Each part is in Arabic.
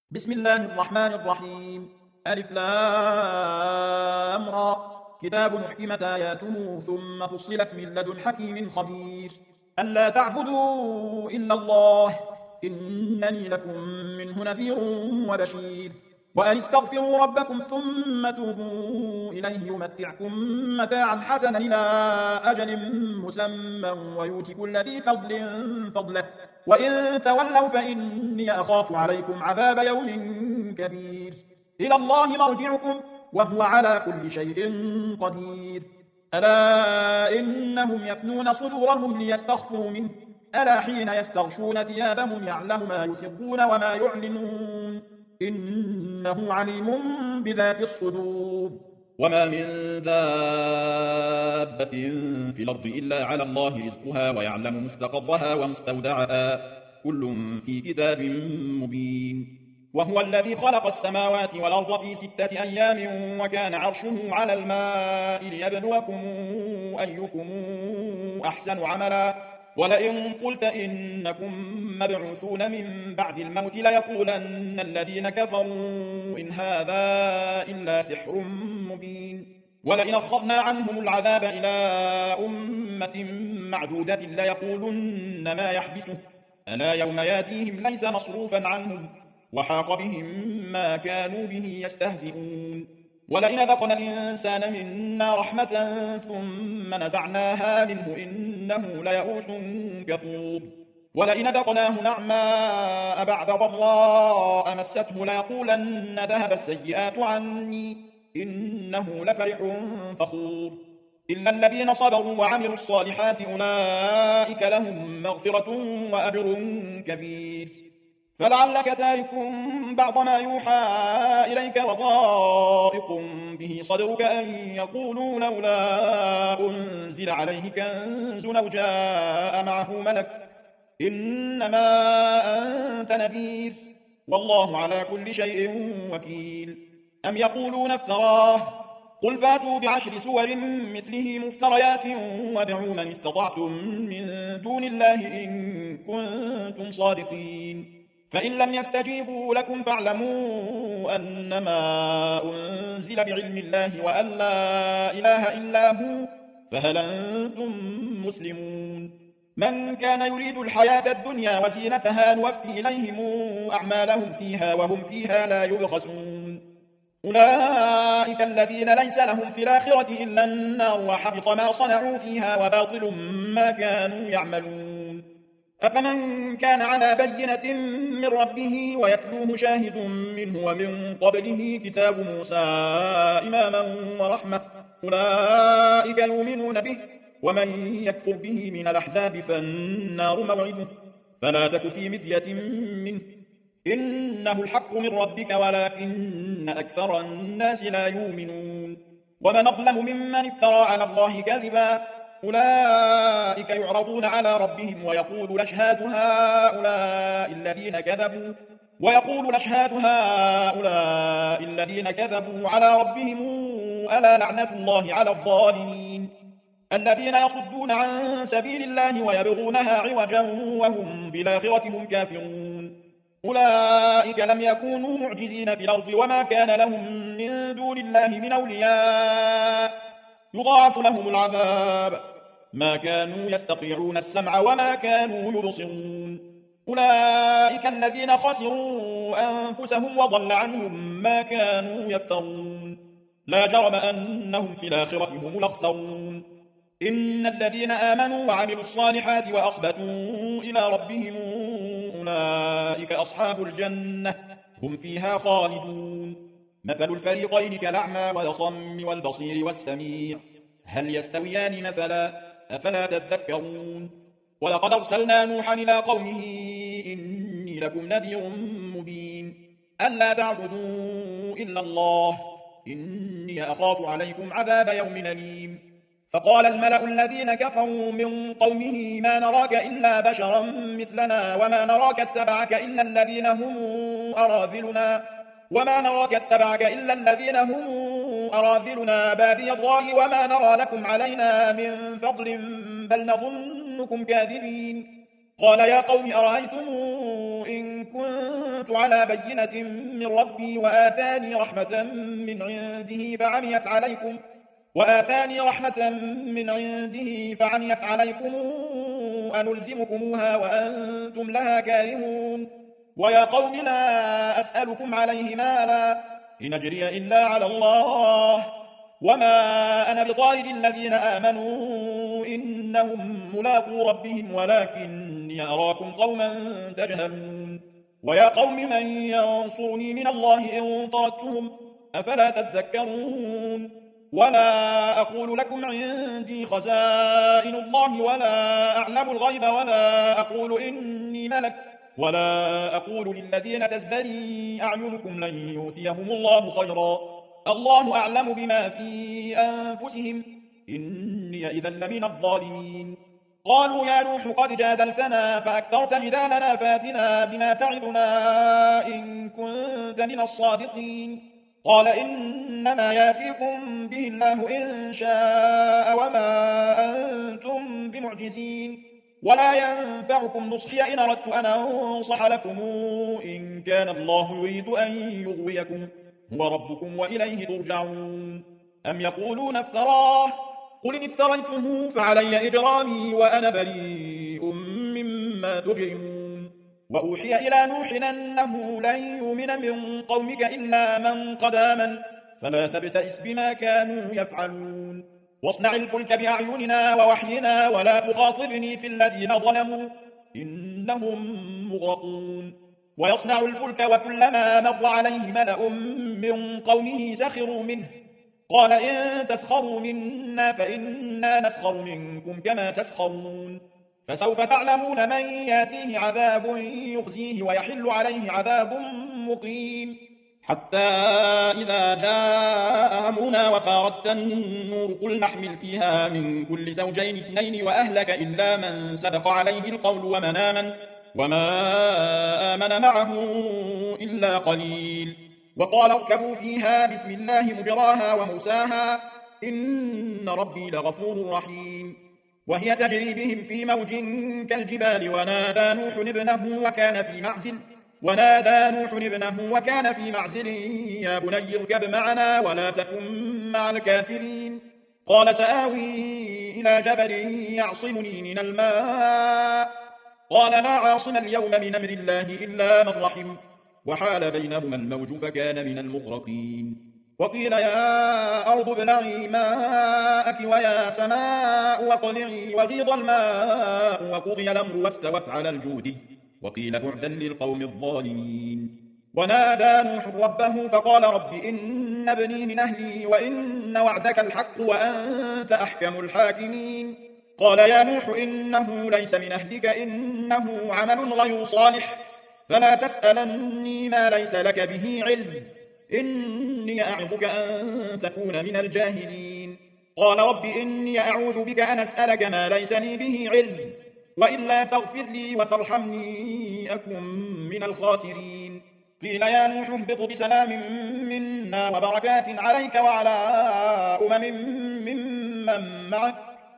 بسم الله الرحمن الرحيم. ألف لام را. كتاب أحكمت آياته ثم فصلت من لدن حكيم خبير. ألا تعبدوا إلا الله إنني لكم منه نذير وبشير. وأن استغفروا ربكم ثم توبوا إليه يمتعكم متاعا حسنا إلى أجل مسمى ويؤت كل ذي فضل فضله وإن تولوا فإني أخاف عليكم عذاب يوم كبير. إلى الله مرجعكم وهو على كل شيء قدير. ألا إنهم يثنون صدورهم ليستخفوا منه ألا حين يستغشون ثيابهم يعلم ما يسرون وما يعلنون إنه عليم بذات الصدور. وما من دابة في الأرض إلا على الله رزقها ويعلم مستقرها ومستودعها كل في كتاب مبين. وهو الذي خلق السماوات والأرض في 6 أيام وكان عرشه على الماء ليبلوكم أيكم أحسن عملا ولئن قلت إنكم مبعوثون من بعد الموت ليقولن الذين كفروا إن هذا إلا سحر مبين. ولئن أخرنا عنهم العذاب إلى أمة معدودة ليقولن ما يحبسه ألا يوم ياتيهم ليس مصروفا عنهم وحاق بهم ما كانوا به يستهزئون. ولئن ذقنا الإنسان منا رحمة ثم نزعناها منه إنه ليئوس كفور. ولئن ذقناه نعماء بعد ضراء مسته ليقولن ذهب السيئات عني إنه لفرح فخور. إلا الذين صبروا وعملوا الصالحات أولئك لهم مغفرة وأجر كبير. فلعلك تارك بعض ما يوحى إليك وضائق به صدرك أن يقولوا لولا أنزل عليه كنز أو جاء معه ملك إنما أنت نذير والله على كل شيء وكيل. أم يقولون افتراه قل فاتوا ب10 سور مثله مفتريات وادعوا من استطعتم من دون الله إن كنتم صادقين. فإن لم يستجيبوا لكم فاعلموا أنما أنزل بعلم الله وأن لا إله إلا هو فهل أنتم مسلمون. من كان يريد الحياة الدنيا وزينتها نوفي إليهم أعمالهم فيها وهم فيها لا يبخسون. أولئك الذين ليس لهم في الآخرة إلا النار وحبط ما صنعوا فيها وباطل ما كانوا يعملون. أفمن كان على بينة من ربه ويتلوه شاهد منه ومن قبله كتاب موسى إماما ورحمة أولئك يؤمنون به ومن يكفر به من الأحزاب فالنار موعده فلا تك في مرية منه إنه الحق من ربك ولكن أكثر الناس لا يؤمنون. ومن أظلم ممن افترى على الله كذبا أولئك يعرضون على ربهم ويقول الأشهاد هؤلاء الذين كذبوا على ربهم ألا لعنة الله على الظالمين الذين يصدون عن سبيل الله ويبغونها عوجا وهم بالآخرة هم كافرون. أولئك لم يكونوا معجزين في الأرض وما كان لهم من دون الله من أولياء يضاعف لهم العذاب ما كانوا يستطيعون السمع وما كانوا يبصرون. أولئك الذين خسروا أنفسهم وضل عنهم ما كانوا يفترون لا جرم أنهم في الآخرة هم الأخسرون. إن الذين آمنوا وعملوا الصالحات وأخبتوا إلى ربهم أولئك أصحاب الجنة هم فيها خالدون. مثل الفريقين كالأعمى والأصم والبصير والسميع هل يستويان مثلا أفلا تذكرون. ولقد أرسلنا نوحا إلى قومه إني لكم نذير مبين ألا تعبدوا إلا الله إني أخاف عليكم عذاب يوم أليم. فقال الملأ الذين كفروا من قومه ما نراك إلا بشرا مثلنا وما نراك اتبعك إلا الذين هم أراذلنا بادي الرأي وما نرى لكم علينا من فضل بل نظنكم كاذبين. قال يا قوم أرأيتم إن كنت على بينة من ربي وآتاني رحمة من عنده فعميت عليكم أنلزمكموها وأنتم لها كارهون ويا قوم لا أسألكم عليه مالا إن أجري إلا على الله وما أنا بطارد الذين آمنوا إنهم ملاقو ربهم ولكني أراكم قوما تجهلون ويا قوم من ينصرني من الله إن طردتهم أفلا تذكرون ولا أقول لكم عندي خزائن الله ولا أعلم الغيب ولا أقول إني ملك ولا أقول للذين تزدري أعينكم لن يؤتيهم الله خيرا الله أعلم بما في أنفسهم إني إذا لمن الظالمين قالوا يا نوح قد جادلتنا فأكثرت جدالنا فاتنا بما تعدنا إن كنت من الصادقين قال إنما ياتيكم به الله إن شاء وما أنتم بمعجزين ولا ينفعكم نصحي إن أردت أن أنصح لكم إن كان الله يريد أن يغويكم هو ربكم وإليه ترجعون أم يقولون افتراه قل إن افتريته فعلي إجرامي وأنا بريء مما تجرمون وأوحي إلى نوح أنه لن يؤمن من قومك إلا من قد آمن فلا تبتئس بما كانوا يفعلون واصنع الفلك بأعيننا ووحينا ولا تخاطبني في الذين ظلموا إنهم مغرقون ويصنع الفلك وكلما مر عليه ملأ من قومه سخروا منه قال إن تسخروا منا فإنا نسخر منكم كما تسخرون فسوف تعلمون من ياتيه عذاب يخزيه ويحل عليه عذاب مقيم حتى إذا جاء أمرنا وفاردت النور قل نحمل فيها من كل زوجين اثنين وأهلك إلا من سبق عليه القول وما آمن معه إلا قليل وقال اركبوا فيها بسم الله مجراها ومرساها إن ربي لغفور رحيم وهي تجري بهم في موج كالجبال ونادى نوح ابنه وكان في معزل يا بني اركب معنا ولا تكن مع الكافرين قال سآوي إلى جبل يعصمني من الماء قال لا عاصم اليوم من أمر الله إلا من رحم وحال بينهما الموج فكان من المغرقين وقيل يا أرض ابلعي ماءك ويا سماء واقلعي وغيض الماء وقضي الأمر واستوت على الجود وقيل بعدا للقوم الظالمين ونادى نوح ربه فقال رب إن ابني من أهلي وإن وعدك الحق وأنت أحكم الحاكمين قال يا نوح إنه ليس من أهلك إنه عمل غير صالح فلا تسألني ما ليس لك به علم إني أعظك أن تكون من الجاهلين قال رب إني أعوذ بك أن أسألك ما ليس لي به علم وإلا تغفر لي وترحمني أكن من الخاسرين قيل يا نوح اهبط بسلام منا وبركات عليك وعلى ممن معك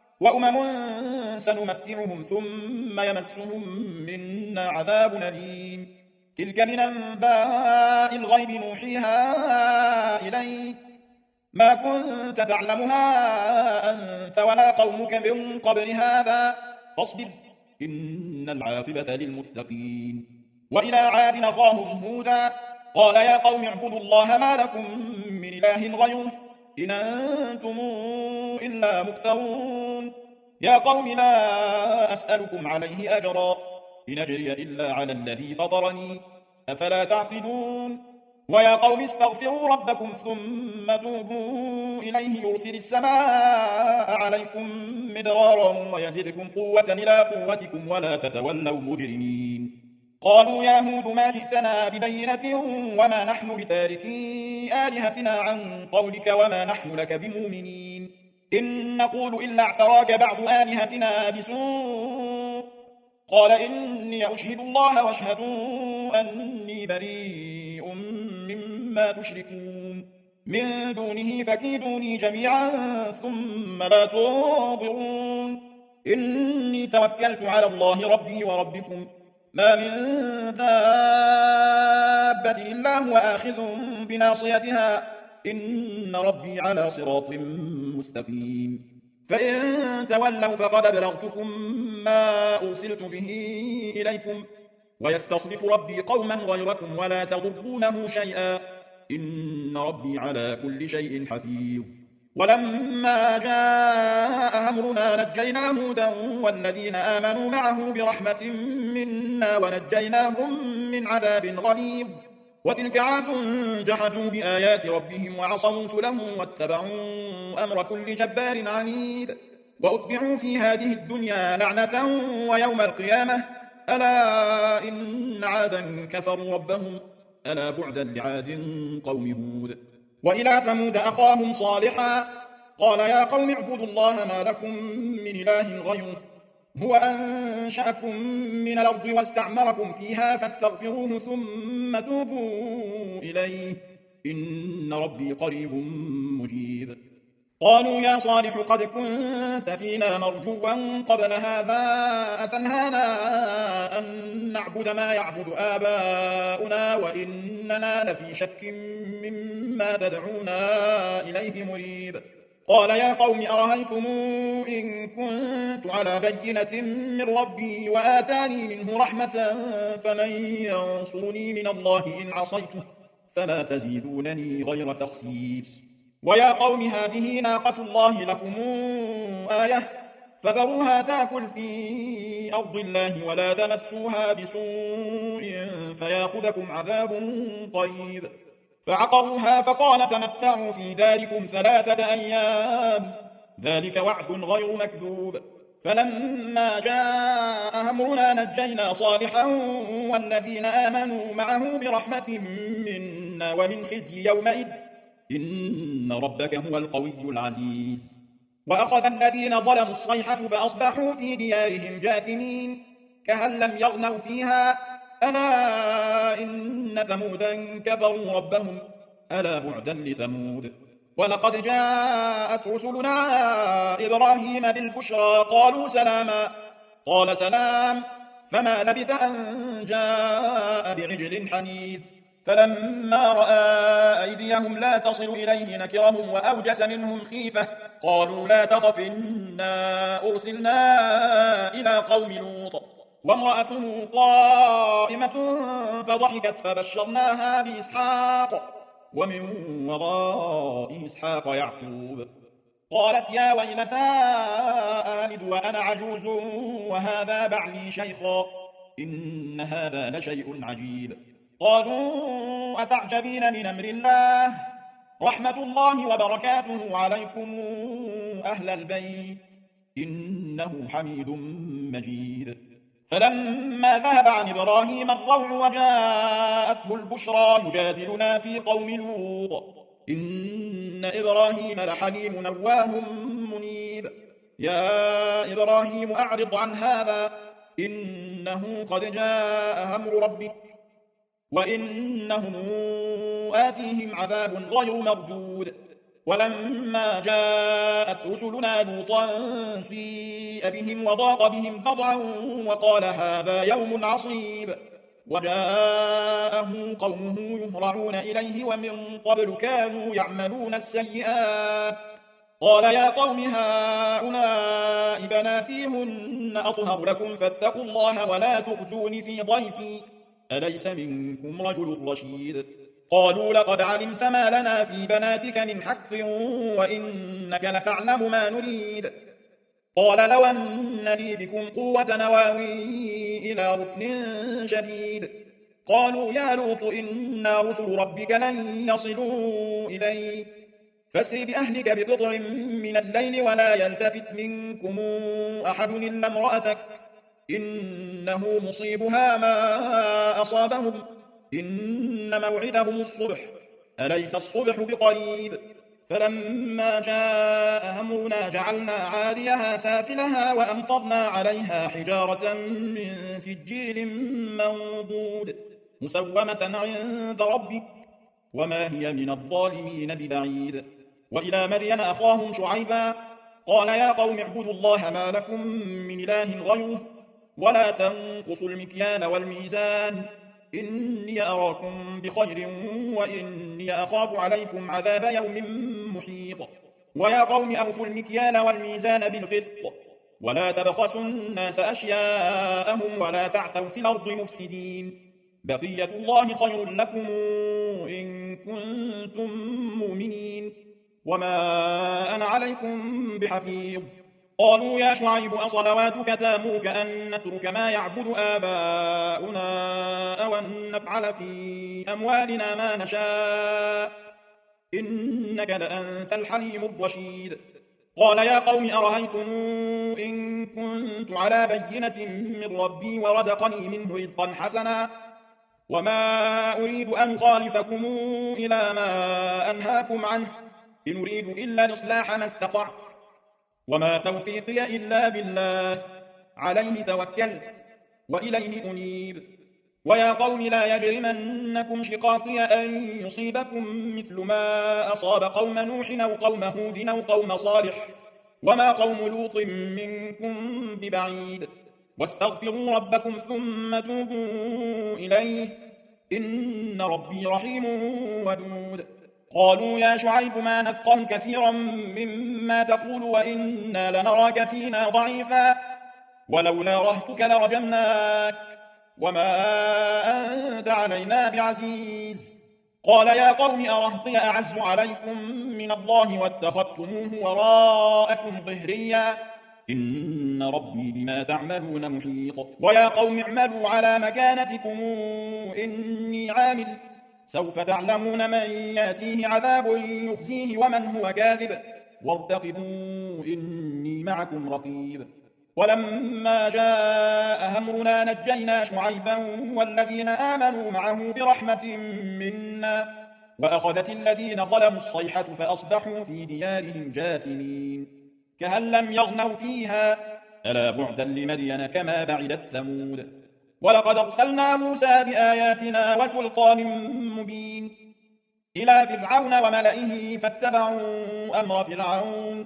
سنمتعهم ثم يمسهم منا عذاب أليم تلك من أنباء الغيب نوحيها إليك ما كنت تعلمها أنت ولا قومك من قبل هذا فاصبر إن العاقبة للمتقين وإلى عاد أخاهم هودا قال يا قوم اعبدوا الله ما لكم من إله غيره إن أنتم إلا مفترون يا قوم لا أسألكم عليه أجرا إن أجري إلا على الذي فطرني أفلا تعقلون ويا قوم استغفروا ربكم ثم توبوا إليه يرسل السماء عليكم مدرارا ويزدكم قوة إلى قوتكم ولا تتولوا مجرمين قالوا يا هود ما جئتنا ببينة وما نحن بتاركي آلهتنا عن قولك وما نحن لك بمؤمنين إن نقول إلا اعتراك بعض آلهتنا بسوء قال إني أشهد الله واشهدوا أني بريء مما تشركون من دونه فكيدوني جميعا ثم لا تنظرون إني توكلت على الله ربي وربكم ما من دابة إلا هو آخذ بناصيتها إن ربي على صراط مستقيم فإن تولوا فقد أبلغتكم ما أرسلت به إليكم ويستخلف ربي قوما غيركم ولا تضرونه شيئا إن ربي على كل شيء حفيظ ولما جاء أمرنا نجينا هودا والذين آمنوا معه برحمة منا ونجيناهم من عذاب غليظ وتلك عاد جحدوا بآيات ربهم وعصوا رسله واتبعوا أمر كل جبار عنيد وأتبعوا في هذه الدنيا لعنة ويوم القيامة ألا إن عادا كفروا ربهم ألا بعدا لعاد قوم هود وإلى ثمود أخاهم صالحا قال يا قوم اعبدوا الله ما لكم من إله غيره هو أنشأكم من الأرض واستعمركم فيها فاستغفروه ثم توبوا إليه إن ربي قريب مجيب قالوا يا صالح قد كنت فينا مرجوا قبل هذا أتنهانا أن نعبد ما يعبد آباؤنا وإننا لفي شك مما تدعونا إليه مريب قال يا قوم أرهيتم إن كنت على بينة من ربي وآتاني منه رحمة فمن ينصرني من الله إن عصيته فلا تزيدونني غير تخسير ويا قوم هذه ناقة الله لكم آية فذروها تأكل في أرض الله ولا تمسوها بسوء فياخذكم عذاب قريب فعقروها فقال تمتعوا في داركم 3 أيام ذلك وعد غير مكذوب فلما جاء أمرنا نجينا صالحا والذين آمنوا معه برحمة منا ومن خزي يومئذ إن ربك هو القوي العزيز وأخذ الذين ظلموا الصيحة فأصبحوا في ديارهم جاثمين كهن لم يغنوا فيها ألا إن ثمودا كفروا ربهم ألا بعدا لثمود ولقد جاءت رسلنا إبراهيم بالبشرى قالوا سلاما قال سلام فما لبث أن جاء بعجل حنيذ فلما رأى أيديهم لا تصل إليه نكرهم وأوجس منهم خيفة قالوا لا تخف إنا أرسلنا إلى قوم لوط وامرأته قائمة فضحكت فبشرناها بإسحاق ومن وراء إسحاق يعقوب قالت يا ويلتى آلد وأنا عجوز وهذا بعلي شيخا إن هذا لشيء عجيب قالوا أتعجبين من أمر الله رحمة الله وبركاته عليكم أهل البيت إنه حميد مجيد فلما ذهب عن إبراهيم الروع وجاءته البشرى يجادلنا في قوم لوط إن إبراهيم لحليم نواه منيب يا إبراهيم أعرض عن هذا إنه قد جاء أمر ربك وإنهم آتيهم عذاب غير مردود ولما جاءت رسلنا لوطا سيء بهم وضاق بهم ذرعا وقال هذا يوم عصيب وجاءه قومه يهرعون إليه ومن قبل كانوا يعملون السيئات قال يا قوم هؤلاء بناتي هن أطهر لكم فاتقوا الله ولا تخزون في ضيفي أليس منكم رجل رشيد قالوا لقد علمت ما لنا في بناتك من حق وإنك لتعلم ما نريد قال لو أن لي بكم قوة نواوي إلى ركن شديد قالوا يا لوط إنا رسل ربك لن يصلوا إليك فاسر بأهلك بقطع من الليل ولا يلتفت منكم أحد إلا امرأتك إنه مصيبها ما أصابهم إن موعدهم الصبح أليس الصبح بقريب فلما جاء أمرنا جعلنا عاليها سافلها وأمطرنا عليها حجارة من سجيل منضود مسومة عند ربك وما هي من الظالمين ببعيد وإلى مدين أخاهم شعيبا قال يا قوم اعبدوا الله ما لكم من إله غيره ولا تنقصوا المكيال والميزان إني أراكم بخير وإني أخاف عليكم عذاب يوم محيط ويا قوم أوفوا المكيال والميزان بالقسط ولا تبخسوا الناس أشياءهم ولا تعثوا في الأرض مفسدين بقية الله خير لكم إن كنتم مؤمنين وما أنا عليكم بحفيظ قالوا يا شعيب أصلواتك تامرك أن نترك ما يعبد آباؤنا أو أن نفعل في أموالنا ما نشاء إنك لأنت الحليم الرشيد قال يا قوم أرهيتم إن كنت على بينة من ربي ورزقني منه رزقا حسنا وما أريد أن أخالفكم إلى ما أنهاكم عنه إن أريد إلا الإصلاح ما استطعت وما توفيقي إلا بالله عليه توكلت وإليه أنيب ويا قوم لا يجرمنكم شقاقي أن يصيبكم مثل ما أصاب قوم نوح أو قوم هود أو قوم صالح وما قوم لوط منكم ببعيد واستغفروا ربكم ثم توبوا إليه إن ربي رحيم ودود قالوا يا شعيب ما نفقه كثيرا مما تقول وإنا لنراك فينا ضعيفا ولولا رهتك لرجمناك وما أنت علينا بعزيز قال يا قوم أرهطي أعز عليكم من الله واتخذتموه وراءكم ظهريا إن ربي بما تعملون محيط ويا قوم اعملوا على مكانتكم إني عامل سوف تعلمون من يأتيه عذاب يخزيه ومن هو كاذب وارتقبوا إني معكم رقيب ولما جاء أمرنا نجينا شعيبا والذين آمنوا معه برحمة منا وأخذت الذين ظلموا الصيحة فأصبحوا في ديارهم جاثمين كهن لم يغنوا فيها ألا بعدا لمدين كما بعدت ثمود ولقد أرسلنا موسى بآياتنا وسلطان مبين إلى فرعون وملئه فاتبعوا أمر فرعون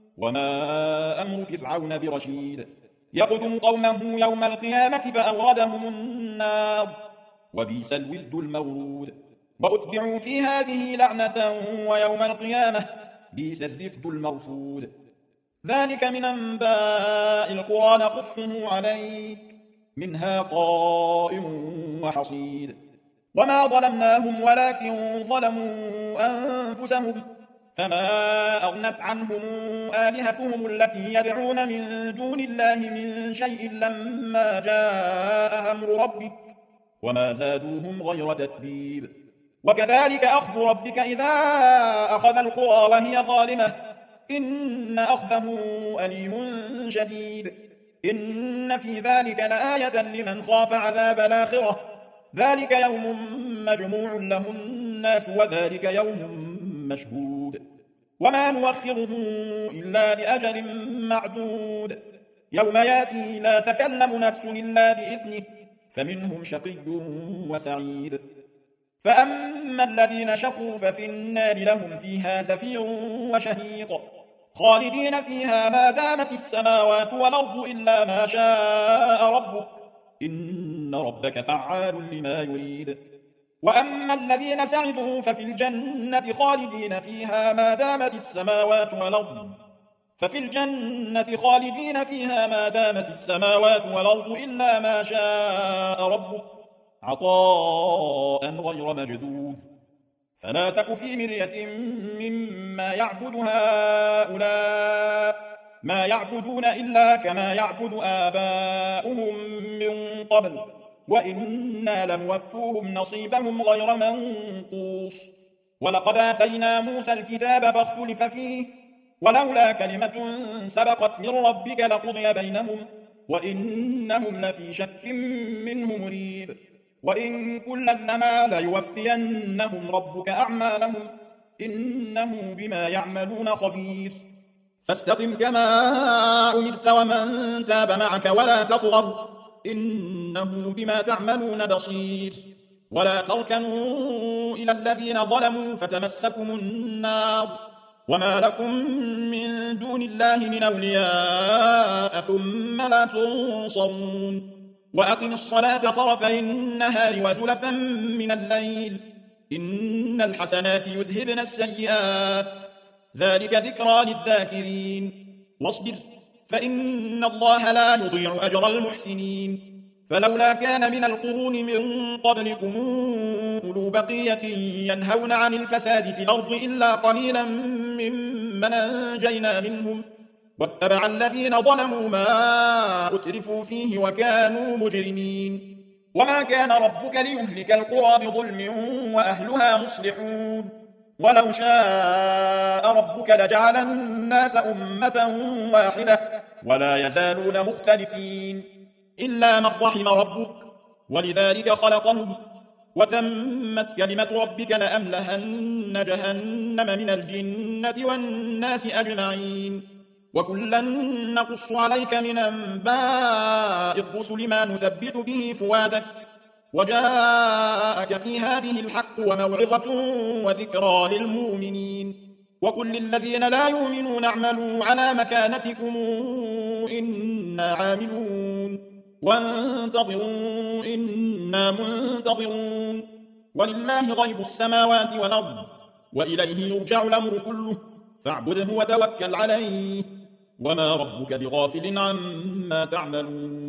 وما أمر فرعون برشيد يقدم قومه يوم القيامة فأوردهم النار وبئس الورد المورود وأتبعوا في هذه لعنة ويوم القيامة بئس الرفد المرفود ذلك من أنباء القرى نقصه عليك منها قائم وحصيد وما ظلمناهم ولكن ظلموا أنفسهم فما أغنت عنهم آلهتهم التي يدعون من دون الله من شيء لما جاء أمر ربك وما زادوهم غير تتبيب وكذلك أخذ ربك إذا أخذ القرى وهي ظالمة إن أخذه أليم شديد إن في ذلك لآية لمن خاف عذاب الآخرة ذلك يوم مجموع له الناس وذلك يوم مشهود وما نوخره إلا لأجل معدود يوم ياتي لا تكلم نفس إلا بإذنه فمنهم شقي وسعيد فأما الذين شقوا ففي النار لهم فيها زفير وشهيق خالدين فيها ما دامت السماوات والأرض إلا ما شاء ربك إن ربك فعال لما يريد وأما الذين سعدوا ففي الجنة خالدين فيها ما دامت السماوات والأرض ففي الجنة خالدين فيها ما دامت السماوات والأرض إلا ما شاء ربك عطاء غير مجذوذ فلا تك في مرية مما يعبد هؤلاء ما يعبدون إلا كما يعبد آباؤهم من قبل وإنا لنوفوهم نصيبهم غير منقوص ولقد آتينا موسى الكتاب فاختلف فيه ولولا كلمة سبقت من ربك لقضي بينهم وإنهم لفي شك منه مريب وإن كلا لما ليوفينهم ربك أعمالهم إنه بما يعملون خبير فاستقم كما أمرت ومن تاب معك ولا تطغوا إنه بما تعملون بصير ولا تركنوا إلى الذين ظلموا فتمسكم النار وما لكم من دون الله من أولياء ثم لا تنصرون وأقم الصلاة طرفي النهار وزلفا من الليل إن الحسنات يذهبن السيئات ذلك ذكرى للذاكرين واصبر فإن الله لا يضيع أجر المحسنين فلولا كان من القرون من قبلكم أولو بقية ينهون عن الفساد في الأرض إلا قليلا ممن أنجينا منهم واتبع الذين ظلموا ما أترفوا فيه وكانوا مجرمين وما كان ربك ليهلك القرى بظلم وأهلها مصلحون ولو شاء ربك لجعل الناس أمة واحدة ولا يزالون مختلفين إلا من رحم ربك ولذلك خلقهم وتمت كلمة ربك لأملأن جهنم من الجنة والناس أجمعين وكلا نقص عليك من أنباء الرسل ما نثبت به فؤادك وجاءك في هذه الحق وموعظة وذكرى للمؤمنين وقل للذين لا يؤمنون اعملوا على مكانتكم إنا عاملون وانتظروا إنا منتظرون ولله غيب السماوات والأرض وإليه يرجع الأمر كله فاعبده وتوكل عليه وما ربك بغافل عما تعملون